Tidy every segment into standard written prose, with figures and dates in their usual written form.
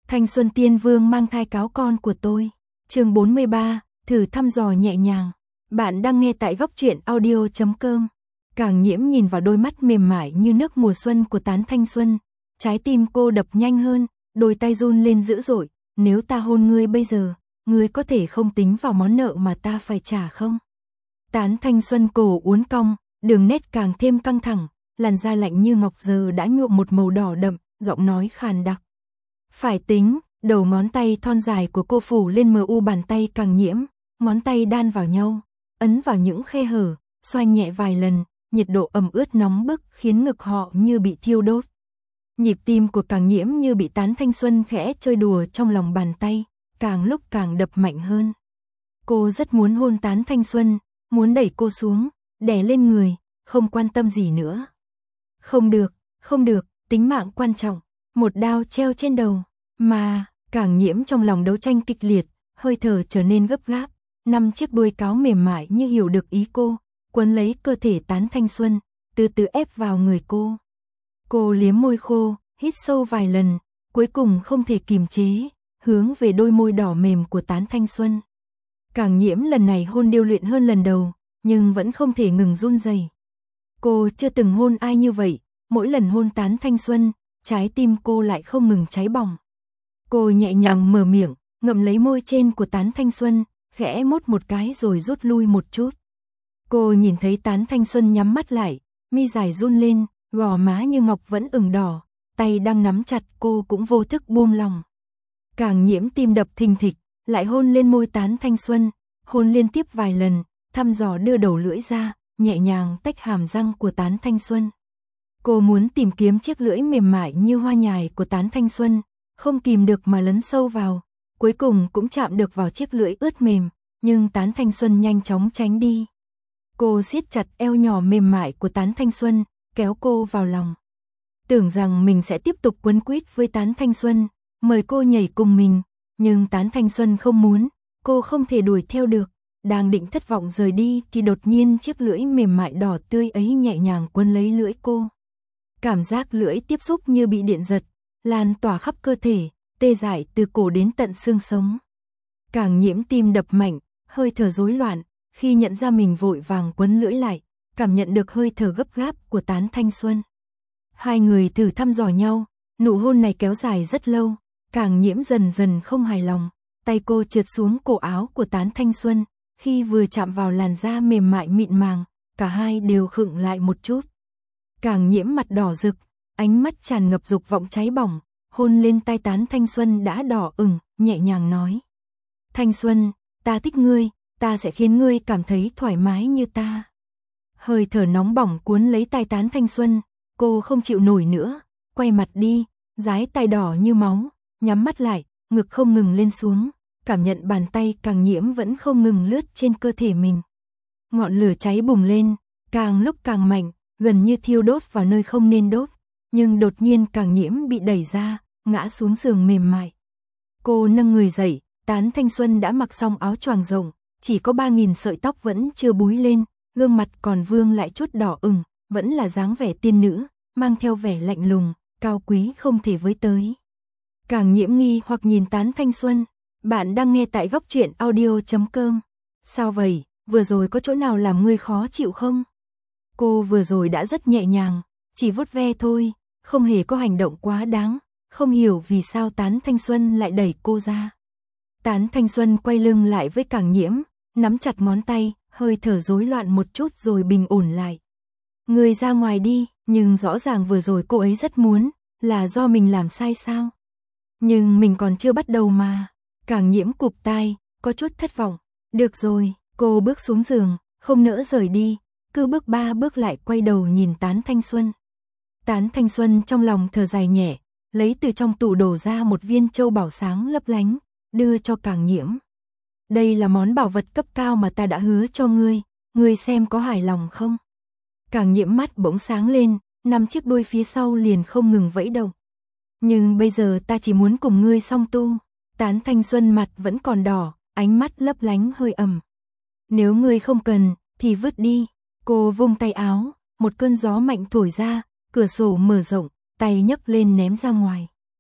Thanh Xuân Tiên Vương mang thai cáo con của tôi. Chương 43, thử thăm dò nhẹ nhàng. Bạn đang nghe tại góc truyện audio.com. Càng Nhiễm nhìn vào đôi mắt mềm mại như nước mùa xuân của Tán Thanh Xuân, trái tim cô đập nhanh hơn, đôi tay run lên dữ dội. Nếu ta hôn ngươi bây giờ, ngươi có thể không tính vào món nợ mà ta phải trả không? Tán Thanh Xuân cổ uốn cong, đường nét càng thêm căng thẳng, làn da lạnh như ngọc giờ đã nhuộm một màu đỏ đậm, giọng nói khàn đặc. Phải tính, đầu ngón tay thon dài của cô phủ lên mờ u bàn tay Càng Nhiễm, ngón tay đan vào nhau, ấn vào những khe hở, xoay nhẹ vài lần, nhiệt độ ẩm ướt nóng bức khiến ngực họ như bị thiêu đốt. Nhịp tim của Càng Nhiễm như bị Tán Thanh Xuân khẽ chơi đùa trong lòng bàn tay, càng lúc càng đập mạnh hơn. Cô rất muốn hôn Tán Thanh Xuân, muốn đẩy cô xuống, đè lên người, không quan tâm gì nữa. Không được, tính mạng quan trọng, một đao treo trên đầu. Mà, Càng Nhiễm trong lòng đấu tranh kịch liệt, hơi thở trở nên gấp gáp, 5 chiếc đuôi cáo mềm mại như hiểu được ý cô, quấn lấy cơ thể Tán Thanh Xuân, từ từ ép vào người cô. Cô liếm môi khô, hít sâu vài lần, cuối cùng không thể kìm chế, hướng về đôi môi đỏ mềm của Tán Thanh Xuân. Càng Nhiễm lần này hôn điêu luyện hơn lần đầu, nhưng vẫn không thể ngừng run rẩy. Cô chưa từng hôn ai như vậy, mỗi lần hôn Tán Thanh Xuân, trái tim cô lại không ngừng cháy bỏng. Cô nhẹ nhàng mở miệng, ngậm lấy môi trên của Tán Thanh Xuân, khẽ mốt một cái rồi rút lui một chút. Cô nhìn thấy Tán Thanh Xuân nhắm mắt lại, mi dài run lên, gò má như ngọc vẫn ửng đỏ, tay đang nắm chặt cô cũng vô thức buông lòng. Càng Nhiễm tim đập thình thịch, lại hôn lên môi Tán Thanh Xuân, hôn liên tiếp vài lần, thăm dò đưa đầu lưỡi ra, nhẹ nhàng tách hàm răng của Tán Thanh Xuân. Cô muốn tìm kiếm chiếc lưỡi mềm mại như hoa nhài của Tán Thanh Xuân, không kìm được mà lấn sâu vào, cuối cùng cũng chạm được vào chiếc lưỡi ướt mềm, nhưng Tán Thanh Xuân nhanh chóng tránh đi. Cô siết chặt eo nhỏ mềm mại của Tán Thanh Xuân, kéo cô vào lòng. Tưởng rằng mình sẽ tiếp tục quấn quýt với Tán Thanh Xuân, mời cô nhảy cùng mình, nhưng Tán Thanh Xuân không muốn, cô không thể đuổi theo được, đang định thất vọng rời đi thì đột nhiên chiếc lưỡi mềm mại đỏ tươi ấy nhẹ nhàng quấn lấy lưỡi cô. Cảm giác lưỡi tiếp xúc như bị điện giật, lan tỏa khắp cơ thể, tê dại từ cổ đến tận xương sống. Càng Nhiễm tim đập mạnh, hơi thở rối loạn, khi nhận ra mình vội vàng quấn lưỡi lại, cảm nhận được hơi thở gấp gáp của Tán Thanh Xuân. Hai người thử thăm dò nhau, nụ hôn này kéo dài rất lâu, Càng Nhiễm dần dần không hài lòng, tay cô trượt xuống cổ áo của Tán Thanh Xuân, khi vừa chạm vào làn da mềm mại mịn màng, cả hai đều khựng lại một chút. Càng Nhiễm mặt đỏ rực, ánh mắt tràn ngập dục vọng cháy bỏng, hôn lên tai Tán Thanh Xuân đã đỏ ửng, nhẹ nhàng nói: Thanh Xuân, ta thích ngươi, ta sẽ khiến ngươi cảm thấy thoải mái như ta. Hơi thở nóng bỏng cuốn lấy tai Tán Thanh Xuân, cô không chịu nổi nữa, quay mặt đi, dái tai đỏ như máu, nhắm mắt lại, ngực không ngừng lên xuống, cảm nhận bàn tay Càng Nhiễm vẫn không ngừng lướt trên cơ thể mình. Ngọn lửa cháy bùng lên, càng lúc càng mạnh, gần như thiêu đốt vào nơi không nên đốt, nhưng đột nhiên Càng Nhiễm bị đẩy ra, ngã xuống giường mềm mại. Cô nâng người dậy, Tán Thanh Xuân đã mặc xong áo choàng rộng, chỉ có 3.000 sợi tóc vẫn chưa búi lên, gương mặt còn vương lại chút đỏ ửng, vẫn là dáng vẻ tiên nữ, mang theo vẻ lạnh lùng, cao quý không thể với tới. Càng Nhiễm nghi hoặc nhìn Tán Thanh Xuân, bạn đang nghe tại góc truyện audio.com. Sao vậy, vừa rồi có chỗ nào làm ngươi khó chịu không? Cô vừa rồi đã rất nhẹ nhàng, chỉ vuốt ve thôi, không hề có hành động quá đáng, không hiểu vì sao Tán Thanh Xuân lại đẩy cô ra. Tán Thanh Xuân quay lưng lại với Càng Nhiễm, nắm chặt ngón tay, hơi thở rối loạn một chút rồi bình ổn lại. Ngươi ra ngoài đi, nhưng rõ ràng vừa rồi cô ấy rất muốn, là do mình làm sai sao? Nhưng mình còn chưa bắt đầu mà. Càng Nhiễm cụp tai, có chút thất vọng. Được rồi, cô bước xuống giường, không nỡ rời đi, cứ bước 3 bước lại quay đầu nhìn Tán Thanh Xuân. Tán Thanh Xuân trong lòng thở dài nhẹ, lấy từ trong tủ đồ ra một viên châu bảo sáng lấp lánh, đưa cho Càng Nhiễm. Đây là món bảo vật cấp cao mà ta đã hứa cho ngươi xem có hài lòng không? Càng Nhiễm mắt bỗng sáng lên, 5 chiếc đuôi phía sau liền không ngừng vẫy động. Nhưng bây giờ ta chỉ muốn cùng ngươi song tu. Tán Thanh Xuân mặt vẫn còn đỏ, ánh mắt lấp lánh hơi ẩm. Nếu ngươi không cần, thì vứt đi. Cô vung tay áo, một cơn gió mạnh thổi ra, cửa sổ mở rộng, tay nhấc lên ném ra ngoài.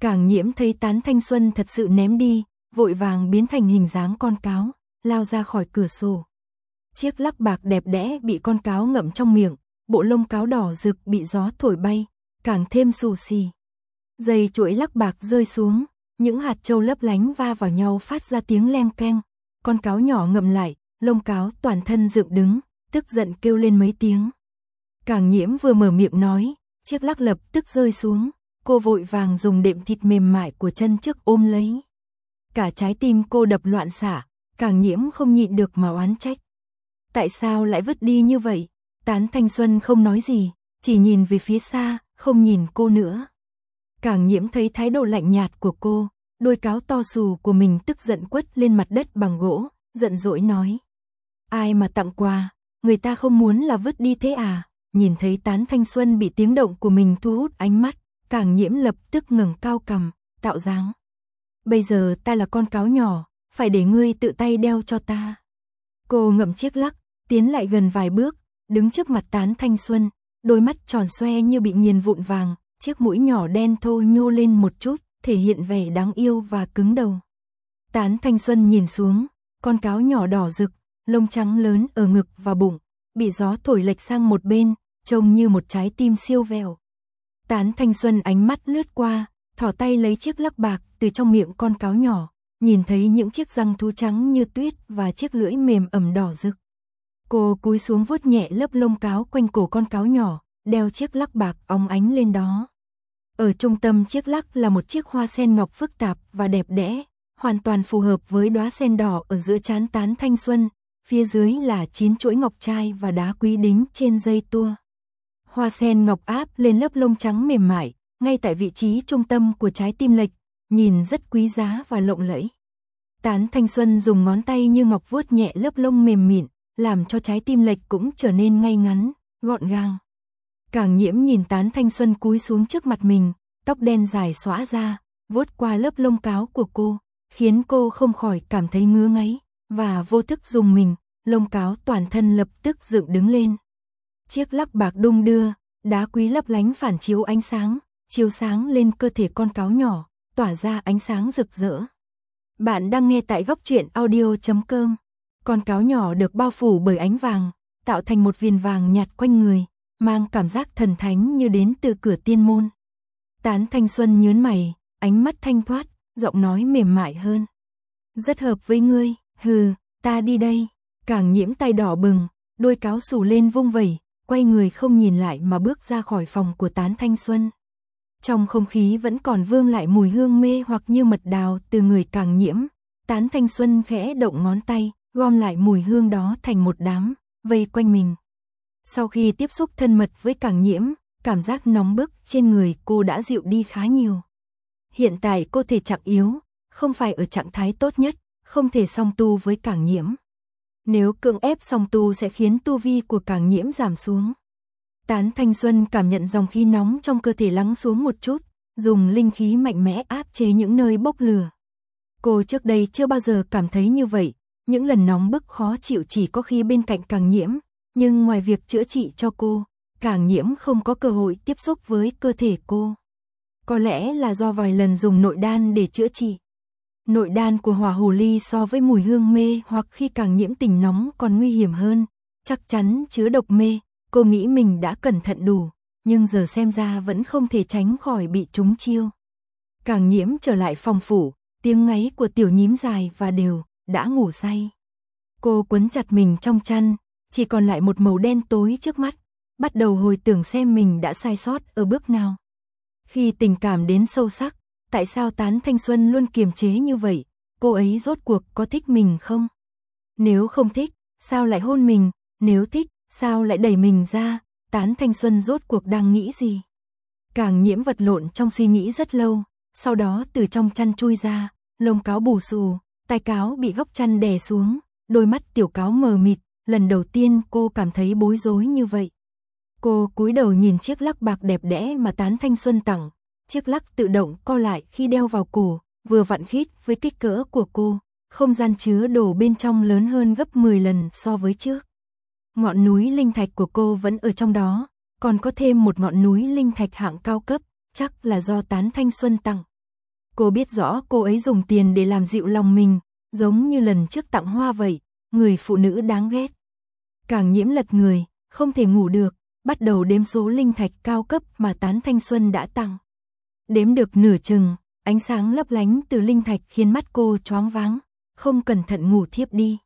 Cảng Nhiễm thấy Tán Thanh Xuân thật sự ném đi, vội vàng biến thành hình dáng con cáo, lao ra khỏi cửa sổ. Chiếc lắc bạc đẹp đẽ bị con cáo ngậm trong miệng, bộ lông cáo đỏ rực bị gió thổi bay, càng thêm xù xì. Dây chuỗi lắc bạc rơi xuống, những hạt châu lấp lánh va vào nhau phát ra tiếng leng keng. Con cáo nhỏ ngậm lại, lông cáo toàn thân dựng đứng, tức giận kêu lên mấy tiếng. Cảng Nhiễm vừa mở miệng nói, chiếc lắc lập tức rơi xuống, cô vội vàng dùng đệm thịt mềm mại của chân trước ôm lấy. Cả trái tim cô đập loạn xạ, Cảng Nhiễm không nhịn được mà oán trách. Tại sao lại vứt đi như vậy? Tán Thanh Xuân không nói gì, chỉ nhìn về phía xa, không nhìn cô nữa. Cảng Nhiễm thấy thái độ lạnh nhạt của cô, đôi cáo to xù của mình tức giận quất lên mặt đất bằng gỗ, giận dỗi nói. Ai mà tặng quà, người ta không muốn là vứt đi thế à? Nhìn thấy Tán Thanh Xuân bị tiếng động của mình thu hút ánh mắt, Cảng Nhiễm lập tức ngẩng cao cằm, tạo dáng. Bây giờ ta là con cáo nhỏ, phải để ngươi tự tay đeo cho ta. Cô ngậm chiếc lắc, tiến lại gần vài bước, đứng trước mặt Tán Thanh Xuân, đôi mắt tròn xoe như bị nghiền vụn vàng, chiếc mũi nhỏ đen thô nhô lên một chút, thể hiện vẻ đáng yêu và cứng đầu. Tán Thanh Xuân nhìn xuống, con cáo nhỏ đỏ rực, lông trắng lớn ở ngực và bụng, bị gió thổi lệch sang một bên, trông như một trái tim siêu vẹo. Tán Thanh Xuân ánh mắt lướt qua, thò tay lấy chiếc lắc bạc từ trong miệng con cáo nhỏ, nhìn thấy những chiếc răng thú trắng như tuyết và chiếc lưỡi mềm ẩm đỏ rực. Cô cúi xuống vuốt nhẹ lớp lông cáo quanh cổ con cáo nhỏ, đeo chiếc lắc bạc óng ánh lên đó. Ở trung tâm chiếc lắc là một chiếc hoa sen ngọc phức tạp và đẹp đẽ, hoàn toàn phù hợp với đóa sen đỏ ở giữa trán Tán Thanh Xuân, phía dưới là 9 chuỗi ngọc trai và đá quý đính trên dây tua. Hoa sen ngọc áp lên lớp lông trắng mềm mại, ngay tại vị trí trung tâm của trái tim lệch, nhìn rất quý giá và lộng lẫy. Tán Thanh Xuân dùng ngón tay như ngọc vuốt nhẹ lớp lông mềm mịn, làm cho trái tim lệch cũng trở nên ngay ngắn, gọn gàng. Cảng Nhiễm nhìn Tán Thanh Xuân cúi xuống trước mặt mình, tóc đen dài xõa ra, vuốt qua lớp lông cáo của cô, khiến cô không khỏi cảm thấy ngứa ngáy, và vô thức rùng mình, lông cáo toàn thân lập tức dựng đứng lên. Chiếc lắc bạc đung đưa, đá quý lấp lánh phản chiếu ánh sáng, chiếu sáng lên cơ thể con cáo nhỏ, tỏa ra ánh sáng rực rỡ. Bạn đang nghe tại góc truyện audio.com. Con cáo nhỏ được bao phủ bởi ánh vàng, tạo thành một viền vàng nhạt quanh người, mang cảm giác thần thánh như đến từ cửa tiên môn. Tán Thanh Xuân nhớn mày, ánh mắt thanh thoát, giọng nói mềm mại hơn. Rất hợp với ngươi, hừ, ta đi đây. Cảng Nhiễm tay đỏ bừng, đôi cáo xù lên vung vẩy, quay người không nhìn lại mà bước ra khỏi phòng của Tán Thanh Xuân. Trong không khí vẫn còn vương lại mùi hương mê hoặc như mật đào từ người Cảng Nhiễm. Tán Thanh Xuân khẽ động ngón tay, gom lại mùi hương đó thành một đám, vây quanh mình. Sau khi tiếp xúc thân mật với Cảng Nhiễm, cảm giác nóng bức trên người cô đã dịu đi khá nhiều. Hiện tại cô thể trạng yếu, không phải ở trạng thái tốt nhất, không thể song tu với Cảng Nhiễm. Nếu cưỡng ép song tu sẽ khiến tu vi của Cảng Nhiễm giảm xuống. Tán Thanh Xuân cảm nhận dòng khí nóng trong cơ thể lắng xuống một chút, dùng linh khí mạnh mẽ áp chế những nơi bốc lửa. Cô trước đây chưa bao giờ cảm thấy như vậy, những lần nóng bức khó chịu chỉ có khi bên cạnh Cảng Nhiễm, nhưng ngoài việc chữa trị cho cô, Cảng Nhiễm không có cơ hội tiếp xúc với cơ thể cô. Có lẽ là do vài lần dùng nội đan để chữa trị. Nội đan của hỏa hồ ly so với mùi hương mê hoặc khi Cảng Nhiễm tình nóng còn nguy hiểm hơn, chắc chắn chứa độc mê. Cô nghĩ mình đã cẩn thận đủ, nhưng giờ xem ra vẫn không thể tránh khỏi bị trúng chiêu. Cảng Nhiễm trở lại phòng phủ, tiếng ngáy của tiểu nhím dài và đều, đã ngủ say. Cô quấn chặt mình trong chăn, chỉ còn lại một màu đen tối trước mắt, bắt đầu hồi tưởng xem mình đã sai sót ở bước nào. Khi tình cảm đến sâu sắc, tại sao Tán Thanh Xuân luôn kiềm chế như vậy, cô ấy rốt cuộc có thích mình không? Nếu không thích, sao lại hôn mình, nếu thích, sao lại đẩy mình ra, Tán Thanh Xuân rốt cuộc đang nghĩ gì? Cảng Nhiễm vật lộn trong suy nghĩ rất lâu, sau đó từ trong chăn chui ra, lông cáo bù xù, tai cáo bị góc chăn đè xuống, đôi mắt tiểu cáo mờ mịt, lần đầu tiên cô cảm thấy bối rối như vậy. Cô cúi đầu nhìn chiếc lắc bạc đẹp đẽ mà Tán Thanh Xuân tặng, chiếc lắc tự động co lại khi đeo vào cổ, vừa vặn khít với kích cỡ của cô, không gian chứa đồ bên trong lớn hơn gấp 10 lần so với trước. Ngọn núi linh thạch của cô vẫn ở trong đó, còn có thêm một ngọn núi linh thạch hạng cao cấp, chắc là do Tán Thanh Xuân tặng. Cô biết rõ cô ấy dùng tiền để làm dịu lòng mình, giống như lần trước tặng hoa vậy, người phụ nữ đáng ghét. Càng Nhiễm lật người, không thể ngủ được, bắt đầu đếm số linh thạch cao cấp mà Tán Thanh Xuân đã tặng. Đếm được nửa chừng, ánh sáng lấp lánh từ linh thạch khiến mắt cô choáng váng, không cẩn thận ngủ thiếp đi.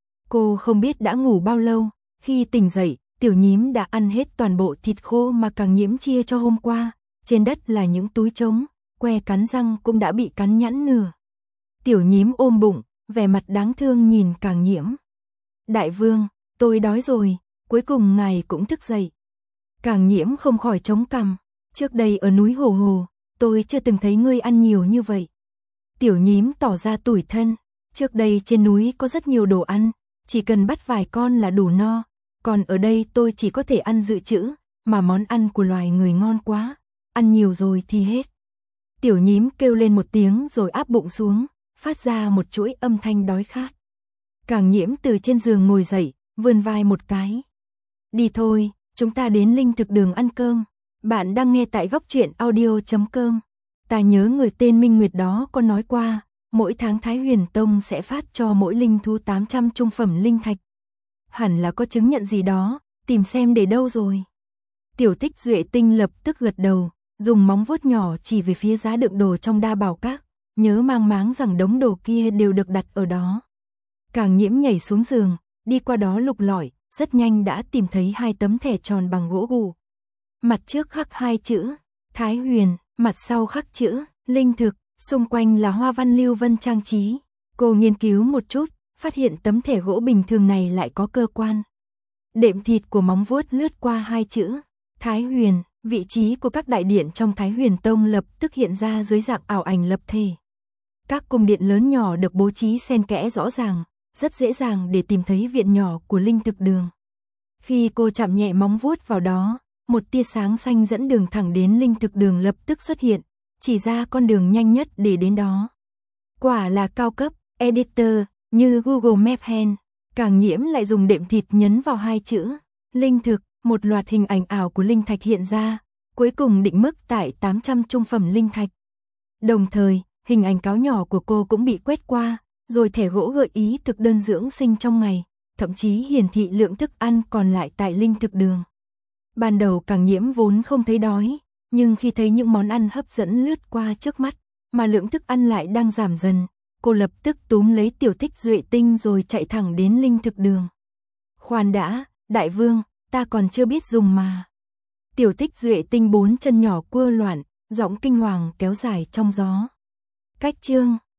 Cô không biết đã ngủ bao lâu, khi tỉnh dậy, Tiểu Nhím đã ăn hết toàn bộ thịt khô mà Càng Nhiễm chia cho hôm qua, trên đất là những túi trống, que cắn răng cũng đã bị cắn nhẵn nửa. Tiểu Nhím ôm bụng, vẻ mặt đáng thương nhìn Càng Nhiễm. Đại vương, tôi đói rồi, cuối cùng ngài cũng thức dậy. Càng Nhiễm không khỏi chống cằm, trước đây ở núi Hồ Hồ, tôi chưa từng thấy ngươi ăn nhiều như vậy. Tiểu Nhím tỏ ra tủi thân, trước đây trên núi có rất nhiều đồ ăn, chỉ cần bắt vài con là đủ no, còn ở đây tôi chỉ có thể ăn dự trữ, mà món ăn của loài người ngon quá, ăn nhiều rồi thì hết. Tiểu Nhím kêu lên một tiếng rồi áp bụng xuống, phát ra một chuỗi âm thanh đói khát. Càng Nhiễm từ trên giường ngồi dậy, vươn vai một cái. Đi thôi, chúng ta đến Linh Thực Đường ăn cơm. Bạn đang nghe tại Góc Truyện Audio.com. Ta nhớ người tên Minh Nguyệt đó có nói qua, mỗi tháng Thái Huyền Tông sẽ phát cho mỗi linh thú 800 trung phẩm linh thạch. Hẳn là có chứng nhận gì đó, tìm xem để đâu rồi. Tiểu Tích Duệ Tinh lập tức gật đầu, dùng móng vuốt nhỏ chỉ về phía giá đựng đồ trong Đa Bảo Các, nhớ mang máng rằng đống đồ kia đều được đặt ở đó. Càng Nhiễm nhảy xuống giường, đi qua đó lục lọi, rất nhanh đã tìm thấy 2 tấm thẻ tròn bằng gỗ gù. Mặt trước khắc 2 chữ Thái Huyền, mặt sau khắc chữ Linh Thực, xung quanh là hoa văn lưu vân trang trí. Cô nghiên cứu một chút, phát hiện tấm thẻ gỗ bình thường này lại có cơ quan. Đệm thịt của móng vuốt lướt qua 2 chữ Thái Huyền, vị trí của các đại điện trong Thái Huyền Tông lập tức hiện ra dưới dạng ảo ảnh lập thể. Các cung điện lớn nhỏ được bố trí xen kẽ rõ ràng, rất dễ dàng để tìm thấy viện nhỏ của Linh Thực Đường. Khi cô chạm nhẹ móng vuốt vào đó, một tia sáng xanh dẫn đường thẳng đến Linh Thực Đường lập tức xuất hiện, chỉ ra con đường nhanh nhất để đến đó. Quả là cao cấp, editor, như Google Maps hen. Càng Nhiễm lại dùng đệm thịt nhấn vào 2 chữ Linh Thực, một loạt hình ảnh ảo của linh thạch hiện ra, cuối cùng định mức tại 800 trung phẩm linh thạch. Đồng thời, hình ảnh cáo nhỏ của cô cũng bị quét qua, rồi thẻ gỗ gợi ý thực đơn dưỡng sinh trong ngày, thậm chí hiển thị lượng thức ăn còn lại tại Linh Thực Đường. Ban đầu Càng Nhiễm vốn không thấy đói, nhưng khi thấy những món ăn hấp dẫn lướt qua trước mắt, mà lượng thức ăn lại đang giảm dần, cô lập tức túm lấy Tiểu Tích Duệ Tinh rồi chạy thẳng đến Linh Thực Đường. Khoan đã, đại vương, ta còn chưa biết dùng mà. Tiểu Tích Duệ Tinh 4 chân nhỏ cua loạn, giọng kinh hoàng kéo dài trong gió. Cách chương